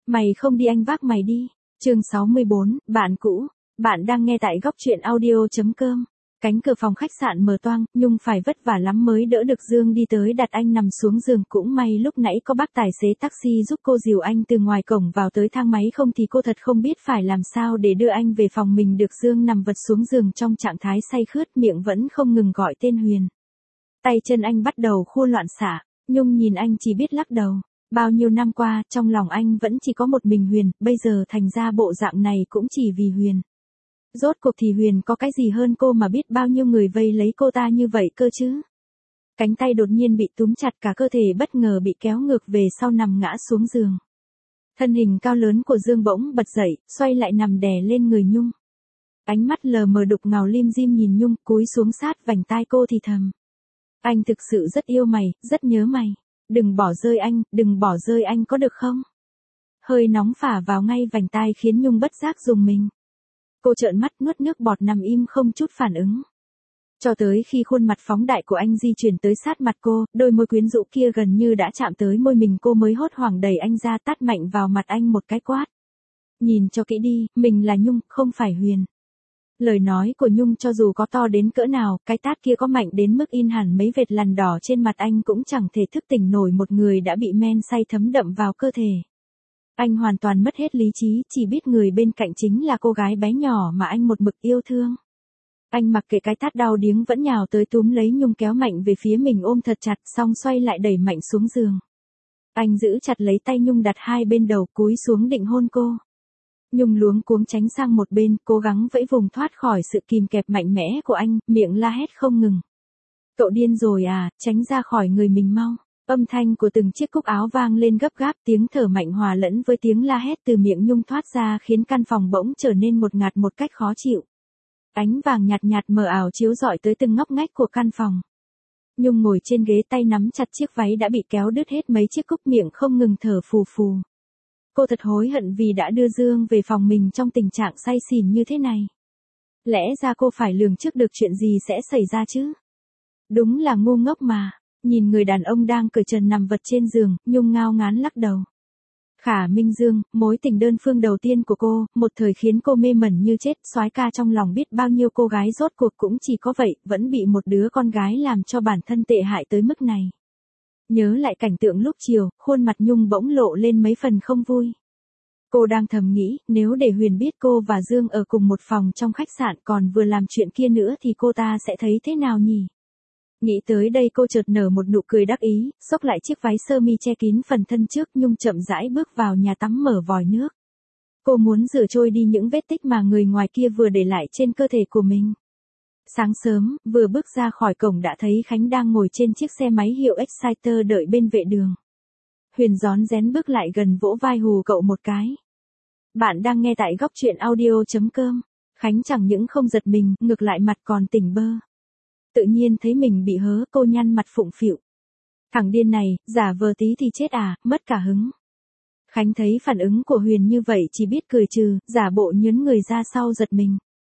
Mày không đi anh vác mày đi. Chương 64, bạn cũ. Bạn đang nghe tại góc truyện audio.com. Cánh cửa phòng khách sạn mở toang, Nhung phải vất vả lắm mới đỡ được Dương đi tới đặt anh nằm xuống giường. Cũng may lúc nãy có bác tài xế taxi giúp cô dìu anh từ ngoài cổng vào tới thang máy, không thì cô thật không biết phải làm sao để đưa anh về phòng mình được. Dương nằm vật xuống giường trong trạng thái say khướt, miệng vẫn không ngừng gọi tên Huyền. Tay chân anh bắt đầu khua loạn xạ, Nhung nhìn anh chỉ biết lắc đầu. Bao nhiêu năm qua, trong lòng anh vẫn chỉ có một mình Huyền, bây giờ thành ra bộ dạng này cũng chỉ vì Huyền. Rốt cuộc thì Huyền có cái gì hơn cô mà biết bao nhiêu người vây lấy cô ta như vậy cơ chứ? Cánh tay đột nhiên bị túm chặt, cả cơ thể bất ngờ bị kéo ngược về sau nằm ngã xuống giường. Thân hình cao lớn của Dương bỗng bật dậy, xoay lại nằm đè lên người Nhung. Ánh mắt lờ mờ đục ngầu lim dim nhìn Nhung, cúi xuống sát vành tai cô thì thầm. Anh thực sự rất yêu mày, rất nhớ mày. Đừng bỏ rơi anh, đừng bỏ rơi anh có được không? Hơi nóng phả vào ngay vành tai khiến Nhung bất giác rùng mình. Cô trợn mắt nuốt nước bọt nằm im không chút phản ứng. Cho tới khi khuôn mặt phóng đại của anh di chuyển tới sát mặt cô, đôi môi quyến rũ kia gần như đã chạm tới môi mình, cô mới hốt hoảng đẩy anh ra, tát mạnh vào mặt anh một cái quát. Nhìn cho kỹ đi, mình là Nhung, không phải Huyền. Lời nói của Nhung cho dù có to đến cỡ nào, cái tát kia có mạnh đến mức in hẳn mấy vệt lằn đỏ trên mặt anh cũng chẳng thể thức tỉnh nổi một người đã bị men say thấm đậm vào cơ thể. Anh hoàn toàn mất hết lý trí, chỉ biết người bên cạnh chính là cô gái bé nhỏ mà anh một mực yêu thương. Anh mặc kệ cái tát đau điếng vẫn nhào tới túm lấy Nhung kéo mạnh về phía mình, ôm thật chặt xong xoay lại đẩy mạnh xuống giường. Anh giữ chặt lấy tay Nhung đặt hai bên đầu, cúi xuống định hôn cô. Nhung luống cuống tránh sang một bên, cố gắng vẫy vùng thoát khỏi sự kìm kẹp mạnh mẽ của anh, miệng la hét không ngừng. Cậu điên rồi à, tránh ra khỏi người mình mau. Âm thanh của từng chiếc cúc áo vang lên gấp gáp, tiếng thở mạnh hòa lẫn với tiếng la hét từ miệng Nhung thoát ra khiến căn phòng bỗng trở nên một ngạt một cách khó chịu. Ánh vàng nhạt nhạt mờ ảo chiếu rọi tới từng ngóc ngách của căn phòng. Nhung ngồi trên ghế, tay nắm chặt chiếc váy đã bị kéo đứt hết mấy chiếc cúc, miệng không ngừng thở phù phù. Cô thật hối hận vì đã đưa Dương về phòng mình trong tình trạng say xỉn như thế này. Lẽ ra cô phải lường trước được chuyện gì sẽ xảy ra chứ. Đúng là ngu ngốc mà. Nhìn người đàn ông đang cởi trần nằm vật trên giường, Nhung ngao ngán lắc đầu. Khả Minh Dương, mối tình đơn phương đầu tiên của cô, một thời khiến cô mê mẩn như chết, soái ca trong lòng biết bao nhiêu cô gái, rốt cuộc cũng chỉ có vậy, vẫn bị một đứa con gái làm cho bản thân tệ hại tới mức này. Nhớ lại cảnh tượng lúc chiều, khuôn mặt Nhung bỗng lộ lên mấy phần không vui. Cô đang thầm nghĩ, nếu để Huyền biết cô và Dương ở cùng một phòng trong khách sạn còn vừa làm chuyện kia nữa thì cô ta sẽ thấy thế nào nhỉ? Nghĩ tới đây cô chợt nở một nụ cười đắc ý, xốc lại chiếc váy sơ mi che kín phần thân trước. Nhung chậm rãi bước vào nhà tắm, mở vòi nước. Cô muốn rửa trôi đi những vết tích mà người ngoài kia vừa để lại trên cơ thể của mình. Sáng sớm, vừa bước ra khỏi cổng đã thấy Khánh đang ngồi trên chiếc xe máy hiệu Exciter đợi bên vệ đường. Huyền rón rén bước lại gần, vỗ vai hù cậu một cái. Bạn đang nghe tại góc truyện audio.com. Khánh chẳng những không giật mình, ngược lại mặt còn tỉnh bơ. Tự nhiên thấy mình bị hớ, cô nhăn mặt phụng phịu. Thằng điên này, giả vờ tí thì chết à, mất cả hứng. Khánh thấy phản ứng của Huyền như vậy chỉ biết cười trừ, giả bộ nhớn người ra sau giật mình.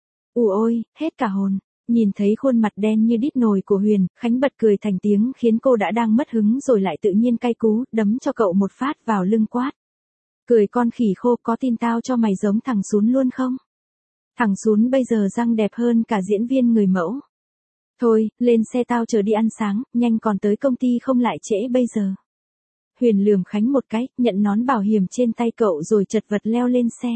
Ôi, hết cả hồn. Nhìn thấy khuôn mặt đen như đít nồi của Huyền, Khánh bật cười thành tiếng khiến cô đã đang mất hứng rồi lại tự nhiên cay cú, đấm cho cậu một phát vào lưng quát. Cười con khỉ khô, có tin tao cho mày giống thằng Sún luôn không? Thằng Sún bây giờ răng đẹp hơn cả diễn viên người mẫu. Thôi, lên xe tao chờ đi ăn sáng, nhanh còn tới công ty không lại trễ bây giờ. Huyền lườm Khánh một cái, nhận nón bảo hiểm trên tay cậu rồi chật vật leo lên xe.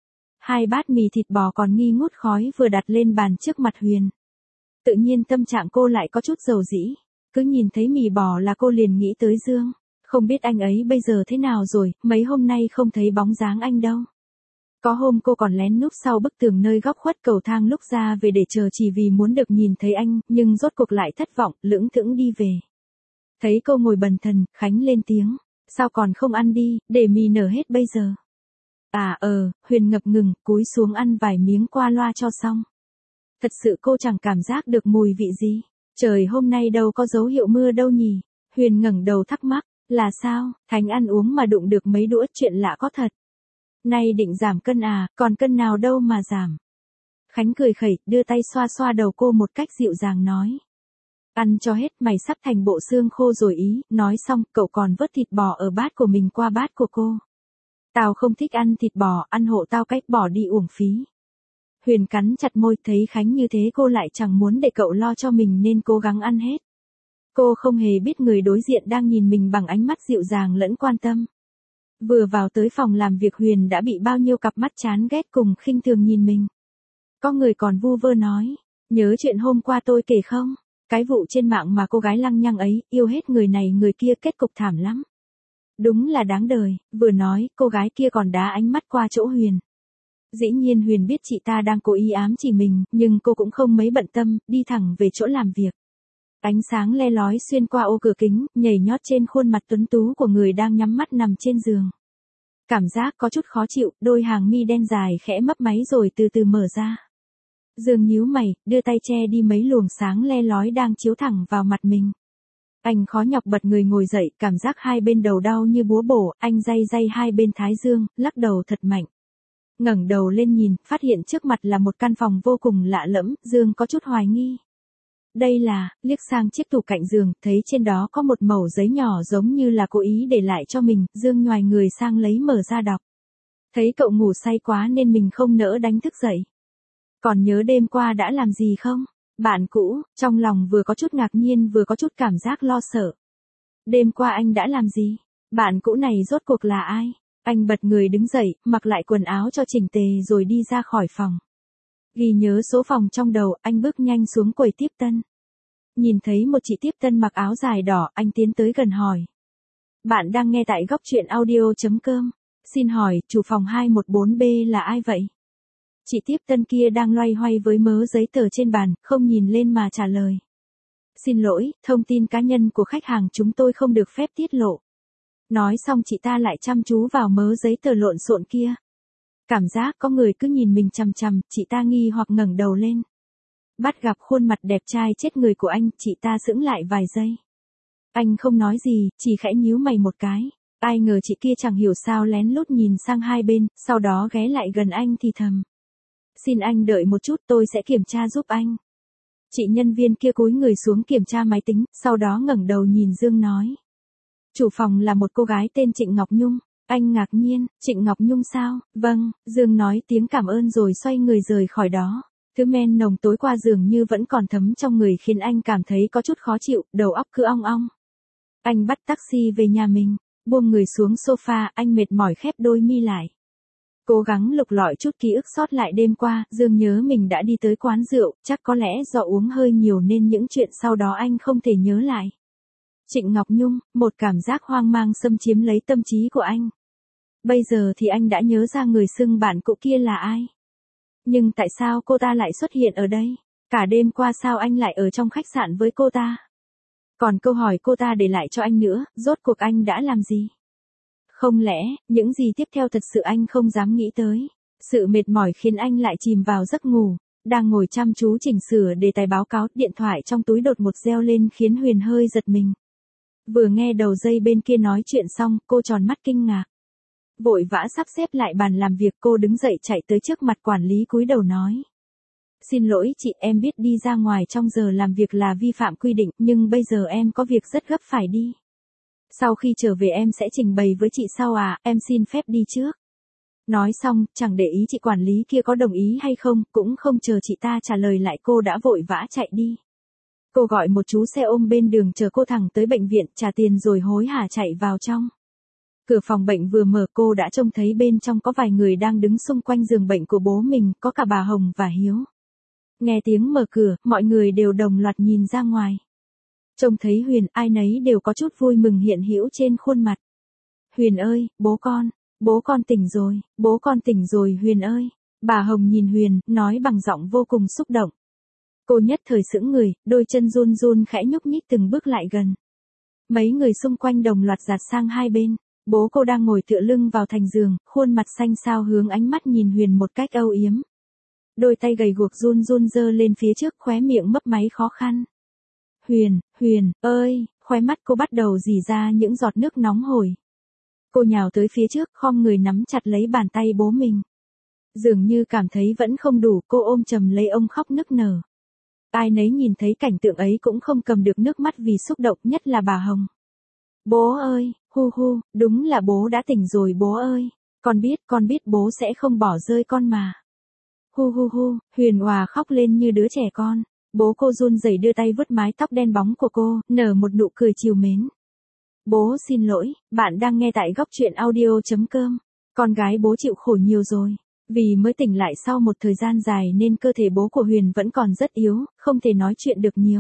Hai bát mì thịt bò còn nghi ngút khói vừa đặt lên bàn trước mặt Huyền. Tự nhiên tâm trạng cô lại có chút dầu dĩ, cứ nhìn thấy mì bò là cô liền nghĩ tới Dương. Không biết anh ấy bây giờ thế nào rồi, mấy hôm nay không thấy bóng dáng anh đâu. Có hôm cô còn lén núp sau bức tường nơi góc khuất cầu thang lúc ra về để chờ chỉ vì muốn được nhìn thấy anh, nhưng rốt cuộc lại thất vọng, lững thững đi về. Thấy cô ngồi bần thần, Khánh lên tiếng, sao còn không ăn đi, để mì nở hết bây giờ. Huyền ngập ngừng, cúi xuống ăn vài miếng qua loa cho xong. Thật sự cô chẳng cảm giác được mùi vị gì. Trời hôm nay đâu có dấu hiệu mưa đâu nhỉ. Huyền ngẩng đầu thắc mắc, là sao, Thành ăn uống mà đụng được mấy đũa, chuyện lạ có thật. Nay định giảm cân à, còn cân nào đâu mà giảm. Khánh cười khẩy, đưa tay xoa xoa đầu cô một cách dịu dàng nói. Ăn cho hết, mày sắp thành bộ xương khô rồi ý. Nói xong, cậu còn vớt thịt bò ở bát của mình qua bát của cô. Tao không thích ăn thịt bò, ăn hộ tao cách bỏ đi uổng phí. Huyền cắn chặt môi, thấy Khánh như thế cô lại chẳng muốn để cậu lo cho mình nên cố gắng ăn hết. Cô không hề biết người đối diện đang nhìn mình bằng ánh mắt dịu dàng lẫn quan tâm. Vừa vào tới phòng làm việc Huyền đã bị bao nhiêu cặp mắt chán ghét cùng khinh thường nhìn mình. Có người còn vu vơ nói, nhớ chuyện hôm qua tôi kể không? Cái vụ trên mạng mà cô gái lăng nhăng ấy, yêu hết người này người kia kết cục thảm lắm. Đúng là đáng đời, vừa nói, cô gái kia còn đá ánh mắt qua chỗ Huyền. Dĩ nhiên Huyền biết chị ta đang cố ý ám chỉ mình, nhưng cô cũng không mấy bận tâm, đi thẳng về chỗ làm việc. Ánh sáng le lói xuyên qua ô cửa kính, nhảy nhót trên khuôn mặt tuấn tú của người đang nhắm mắt nằm trên giường. Cảm giác có chút khó chịu, đôi hàng mi đen dài khẽ mấp máy rồi từ từ mở ra. Dương nhíu mày, đưa tay che đi mấy luồng sáng le lói đang chiếu thẳng vào mặt mình. Anh khó nhọc bật người ngồi dậy, cảm giác hai bên đầu đau như búa bổ, anh day day hai bên thái dương, lắc đầu thật mạnh. Ngẩng đầu lên nhìn, phát hiện trước mặt là một căn phòng vô cùng lạ lẫm, Dương có chút hoài nghi. Đây là, liếc sang chiếc tủ cạnh giường, thấy trên đó có một mẩu giấy nhỏ giống như là cố ý để lại cho mình, Dương nhoài người sang lấy mở ra đọc. Thấy cậu ngủ say quá nên mình không nỡ đánh thức dậy. Còn nhớ đêm qua đã làm gì không? Bạn cũ, trong lòng vừa có chút ngạc nhiên vừa có chút cảm giác lo sợ. Đêm qua anh đã làm gì? Bạn cũ này rốt cuộc là ai? Anh bật người đứng dậy, mặc lại quần áo cho chỉnh tề rồi đi ra khỏi phòng. Ghi nhớ số phòng trong đầu, anh bước nhanh xuống quầy tiếp tân. Nhìn thấy một chị tiếp tân mặc áo dài đỏ, anh tiến tới gần hỏi. Bạn đang nghe tại góc truyện audio.com. Xin hỏi, chủ phòng 214B là ai vậy? Chị tiếp tân kia đang loay hoay với mớ giấy tờ trên bàn, không nhìn lên mà trả lời. Xin lỗi, thông tin cá nhân của khách hàng chúng tôi không được phép tiết lộ. Nói xong chị ta lại chăm chú vào mớ giấy tờ lộn xộn kia. Cảm giác có người cứ nhìn mình chằm chằm, chị ta nghi hoặc ngẩng đầu lên. Bắt gặp khuôn mặt đẹp trai chết người của anh, chị ta sững lại vài giây. Anh không nói gì, chỉ khẽ nhíu mày một cái. Ai ngờ chị kia chẳng hiểu sao lén lút nhìn sang hai bên, sau đó ghé lại gần anh thì thầm. Xin anh đợi một chút tôi sẽ kiểm tra giúp anh. Chị nhân viên kia cúi người xuống kiểm tra máy tính, sau đó ngẩng đầu nhìn Dương nói. Chủ phòng là một cô gái tên Trịnh Ngọc Nhung. Anh ngạc nhiên, Trịnh Ngọc Nhung sao? Vâng, Dương nói tiếng cảm ơn rồi xoay người rời khỏi đó. Thứ men nồng tối qua dường như vẫn còn thấm trong người khiến anh cảm thấy có chút khó chịu, đầu óc cứ ong ong. Anh bắt taxi về nhà mình, buông người xuống sofa, anh mệt mỏi khép đôi mi lại. Cố gắng lục lọi chút ký ức sót lại đêm qua, Dương nhớ mình đã đi tới quán rượu, chắc có lẽ do uống hơi nhiều nên những chuyện sau đó anh không thể nhớ lại. Trịnh Ngọc Nhung, một cảm giác hoang mang xâm chiếm lấy tâm trí của anh. Bây giờ thì anh đã nhớ ra người xưng bạn cũ kia là ai. Nhưng tại sao cô ta lại xuất hiện ở đây? Cả đêm qua sao anh lại ở trong khách sạn với cô ta? Còn câu hỏi cô ta để lại cho anh nữa, rốt cuộc anh đã làm gì? Không lẽ, những gì tiếp theo thật sự anh không dám nghĩ tới. Sự mệt mỏi khiến anh lại chìm vào giấc ngủ. Đang ngồi chăm chú chỉnh sửa đề tài báo cáo, điện thoại trong túi đột một reo lên khiến Huyền hơi giật mình. Vừa nghe đầu dây bên kia nói chuyện xong, cô tròn mắt kinh ngạc. Vội vã sắp xếp lại bàn làm việc, cô đứng dậy chạy tới trước mặt quản lý cúi đầu nói. Xin lỗi chị, em biết đi ra ngoài trong giờ làm việc là vi phạm quy định, nhưng bây giờ em có việc rất gấp phải đi. Sau khi trở về em sẽ trình bày với chị sau em xin phép đi trước. Nói xong, chẳng để ý chị quản lý kia có đồng ý hay không, cũng không chờ chị ta trả lời lại cô đã vội vã chạy đi. Cô gọi một chú xe ôm bên đường chờ cô thẳng tới bệnh viện, trả tiền rồi hối hả chạy vào trong. Cửa phòng bệnh vừa mở cô đã trông thấy bên trong có vài người đang đứng xung quanh giường bệnh của bố mình, có cả bà Hồng và Hiếu. Nghe tiếng mở cửa, mọi người đều đồng loạt nhìn ra ngoài. Trông thấy Huyền, ai nấy đều có chút vui mừng hiện hữu trên khuôn mặt. Huyền ơi, bố con tỉnh rồi, bố con tỉnh rồi Huyền ơi. Bà Hồng nhìn Huyền, nói bằng giọng vô cùng xúc động. Cô nhất thời sững người, đôi chân run run khẽ nhúc nhích từng bước lại gần. Mấy người xung quanh đồng loạt dạt sang hai bên. Bố cô đang ngồi tựa lưng vào thành giường, khuôn mặt xanh xao hướng ánh mắt nhìn Huyền một cách âu yếm. Đôi tay gầy guộc run run giơ lên phía trước, khóe miệng mấp máy khó khăn. Huyền ơi, khóe mắt cô bắt đầu rỉ ra những giọt nước nóng hổi. Cô nhào tới phía trước, khom người nắm chặt lấy bàn tay bố mình. Dường như cảm thấy vẫn không đủ, cô ôm chầm lấy ông khóc nức nở. Ai nấy nhìn thấy cảnh tượng ấy cũng không cầm được nước mắt vì xúc động, nhất là bà Hồng. Bố ơi, hu hu, đúng là bố đã tỉnh rồi bố ơi. Con biết bố sẽ không bỏ rơi con mà. Hu hu hu, Huyền òa khóc lên như đứa trẻ con. Bố cô run rẩy đưa tay vuốt mái tóc đen bóng của cô, nở một nụ cười trìu mến. Bố xin lỗi, bạn đang nghe tại góc truyện audio.com. Con gái bố chịu khổ nhiều rồi. Vì mới tỉnh lại sau một thời gian dài nên cơ thể bố của Huyền vẫn còn rất yếu, không thể nói chuyện được nhiều.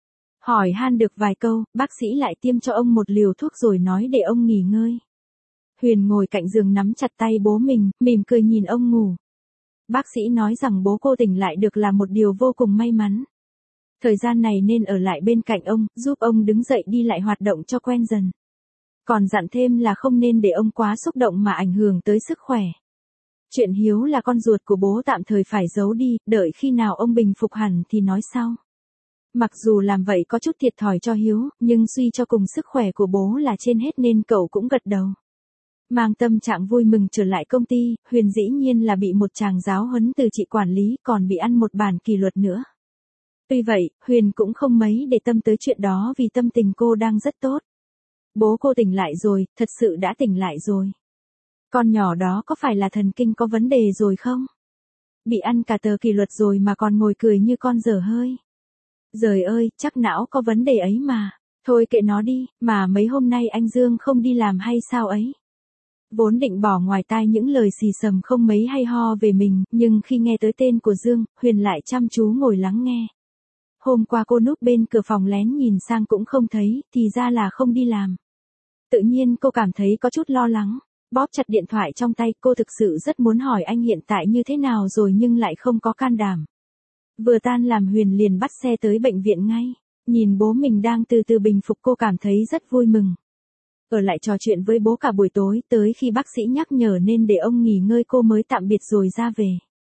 Hỏi han được vài câu, bác sĩ lại tiêm cho ông một liều thuốc rồi nói để ông nghỉ ngơi. Huyền ngồi cạnh giường nắm chặt tay bố mình, mỉm cười nhìn ông ngủ. Bác sĩ nói rằng bố cô tỉnh lại được là một điều vô cùng may mắn. Thời gian này nên ở lại bên cạnh ông, giúp ông đứng dậy đi lại hoạt động cho quen dần. Còn dặn thêm là không nên để ông quá xúc động mà ảnh hưởng tới sức khỏe. Chuyện Hiếu là con ruột của bố tạm thời phải giấu đi, đợi khi nào ông bình phục hẳn thì nói sau. Mặc dù làm vậy có chút thiệt thòi cho Hiếu, nhưng suy cho cùng sức khỏe của bố là trên hết nên cậu cũng gật đầu. Mang tâm trạng vui mừng trở lại công ty, Huyền dĩ nhiên là bị một chàng giáo huấn từ chị quản lý còn bị ăn một bản kỷ luật nữa. Tuy vậy, Huyền cũng không mấy để tâm tới chuyện đó vì tâm tình cô đang rất tốt. Bố cô tỉnh lại rồi, thật sự đã tỉnh lại rồi. Con nhỏ đó có phải là thần kinh có vấn đề rồi không? Bị ăn cả tờ kỷ luật rồi mà còn ngồi cười như con dở hơi. Giời ơi, chắc não có vấn đề ấy mà. Thôi kệ nó đi, mà mấy hôm nay anh Dương không đi làm hay sao ấy? Vốn định bỏ ngoài tai những lời xì xầm không mấy hay ho về mình, nhưng khi nghe tới tên của Dương, Huyền lại chăm chú ngồi lắng nghe. Hôm qua cô núp bên cửa phòng lén nhìn sang cũng không thấy, thì ra là không đi làm. Tự nhiên cô cảm thấy có chút lo lắng. Bóp chặt điện thoại trong tay, cô thực sự rất muốn hỏi anh hiện tại như thế nào rồi nhưng lại không có can đảm. Vừa tan làm Huyền liền bắt xe tới bệnh viện ngay. Nhìn bố mình đang từ từ bình phục cô cảm thấy rất vui mừng. Ở lại trò chuyện với bố cả buổi tối tới khi bác sĩ nhắc nhở nên để ông nghỉ ngơi cô mới tạm biệt rồi ra về.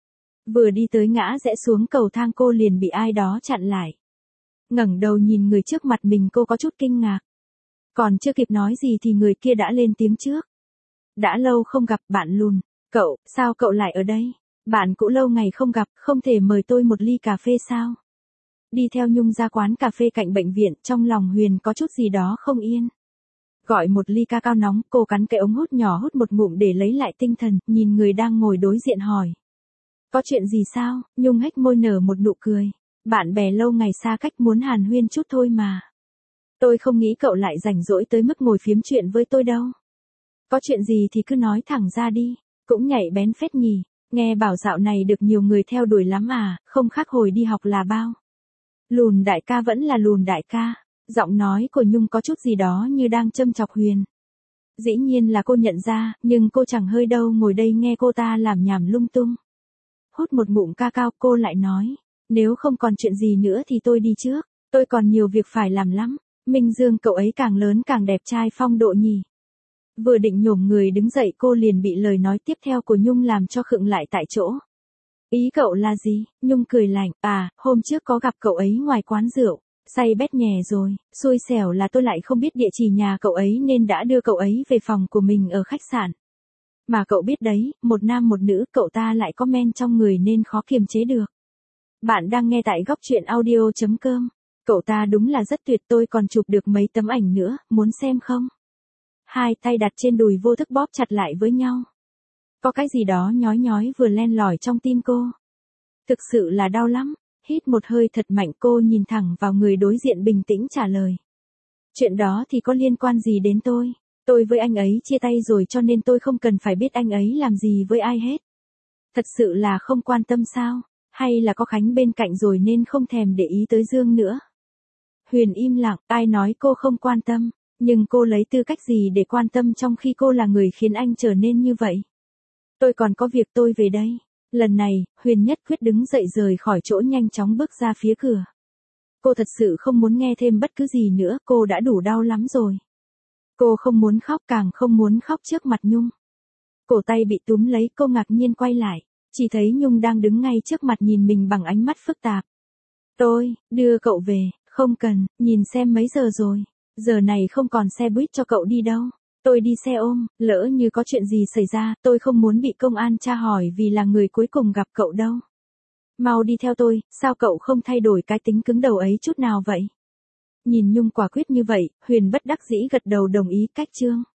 Vừa đi tới ngã rẽ xuống cầu thang cô liền bị ai đó chặn lại. Ngẩng đầu nhìn người trước mặt mình cô có chút kinh ngạc. Còn chưa kịp nói gì thì người kia đã lên tiếng trước. Đã lâu không gặp bạn Lùn. Cậu, sao cậu lại ở đây? Bạn cũ lâu ngày không gặp, không thể mời tôi một ly cà phê sao? Đi theo Nhung ra quán cà phê cạnh bệnh viện, trong lòng Huyền có chút gì đó không yên. Gọi một ly ca cao nóng, cô cắn cái ống hút nhỏ hút một ngụm để lấy lại tinh thần, nhìn người đang ngồi đối diện hỏi. Có chuyện gì sao? Nhung hếch môi nở một nụ cười. Bạn bè lâu ngày xa cách muốn hàn huyên chút thôi mà. Tôi không nghĩ cậu lại rảnh rỗi tới mức ngồi phiếm chuyện với tôi đâu. Có chuyện gì thì cứ nói thẳng ra đi, cũng nhảy bén phết nhỉ, nghe bảo dạo này được nhiều người theo đuổi lắm à, không khác hồi đi học là bao. Lùn đại ca vẫn là Lùn đại ca, giọng nói của Nhung có chút gì đó như đang châm chọc Huyền. Dĩ nhiên là cô nhận ra, nhưng cô chẳng hơi đâu ngồi đây nghe cô ta làm nhảm lung tung. Hút một ngụm ca cao cô lại nói, nếu không còn chuyện gì nữa thì tôi đi trước, tôi còn nhiều việc phải làm lắm. Minh Dương cậu ấy càng lớn càng đẹp trai phong độ nhỉ. Vừa định nhổm người đứng dậy cô liền bị lời nói tiếp theo của Nhung làm cho khựng lại tại chỗ. Ý cậu là gì? Nhung cười lạnh, hôm trước có gặp cậu ấy ngoài quán rượu, say bét nhè rồi, xui xẻo là tôi lại không biết địa chỉ nhà cậu ấy nên đã đưa cậu ấy về phòng của mình ở khách sạn. Mà cậu biết đấy, một nam một nữ cậu ta lại có men trong người nên khó kiềm chế được. Bạn đang nghe tại góc truyện audio.com. Cậu ta đúng là rất tuyệt, tôi còn chụp được mấy tấm ảnh nữa, muốn xem không? Hai tay đặt trên đùi vô thức bóp chặt lại với nhau. Có cái gì đó nhói nhói vừa len lỏi trong tim cô. Thực sự là đau lắm. Hít một hơi thật mạnh cô nhìn thẳng vào người đối diện bình tĩnh trả lời. Chuyện đó thì có liên quan gì đến tôi? Tôi với anh ấy chia tay rồi cho nên tôi không cần phải biết anh ấy làm gì với ai hết. Thật sự là không quan tâm sao? Hay là có Khánh bên cạnh rồi nên không thèm để ý tới Dương nữa? Huyền im lặng, ai nói cô không quan tâm, nhưng cô lấy tư cách gì để quan tâm trong khi cô là người khiến anh trở nên như vậy? Tôi còn có việc, tôi về đây. Lần này, Huyền nhất quyết đứng dậy rời khỏi chỗ nhanh chóng bước ra phía cửa. Cô thật sự không muốn nghe thêm bất cứ gì nữa, cô đã đủ đau lắm rồi. Cô không muốn khóc, càng không muốn khóc trước mặt Nhung. Cổ tay bị túm lấy, cô ngạc nhiên quay lại, chỉ thấy Nhung đang đứng ngay trước mặt nhìn mình bằng ánh mắt phức tạp. Tôi, đưa cậu về, không cần, nhìn xem mấy giờ rồi. Giờ này không còn xe buýt cho cậu đi đâu. Tôi đi xe ôm, lỡ như có chuyện gì xảy ra, tôi không muốn bị công an tra hỏi vì là người cuối cùng gặp cậu đâu. Mau đi theo tôi, sao cậu không thay đổi cái tính cứng đầu ấy chút nào vậy? Nhìn Nhung quả quyết như vậy, Huyền bất đắc dĩ gật đầu đồng ý. Cách chương